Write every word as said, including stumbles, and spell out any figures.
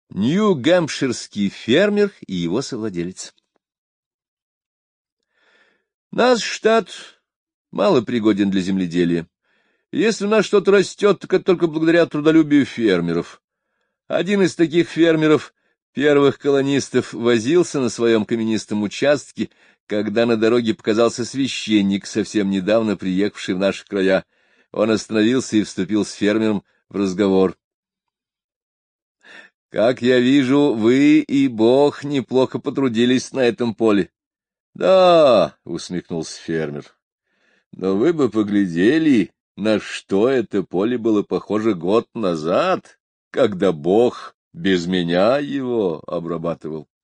Нью-Гэмпширский фермер и его совладелец. Наш штат мало пригоден для земледелия. Если у нас что-то растет, так это только благодаря трудолюбию фермеров. Один из таких фермеров, первых колонистов, возился на своем каменистом участке, когда на дороге показался священник, совсем недавно приехавший в наши края. Он остановился и вступил с фермером в разговор. — Как я вижу, вы и Бог неплохо потрудились на этом поле. — Да, — усмехнулся фермер, — но вы бы поглядели, на что это поле было похоже год назад, когда Бог без меня его обрабатывал.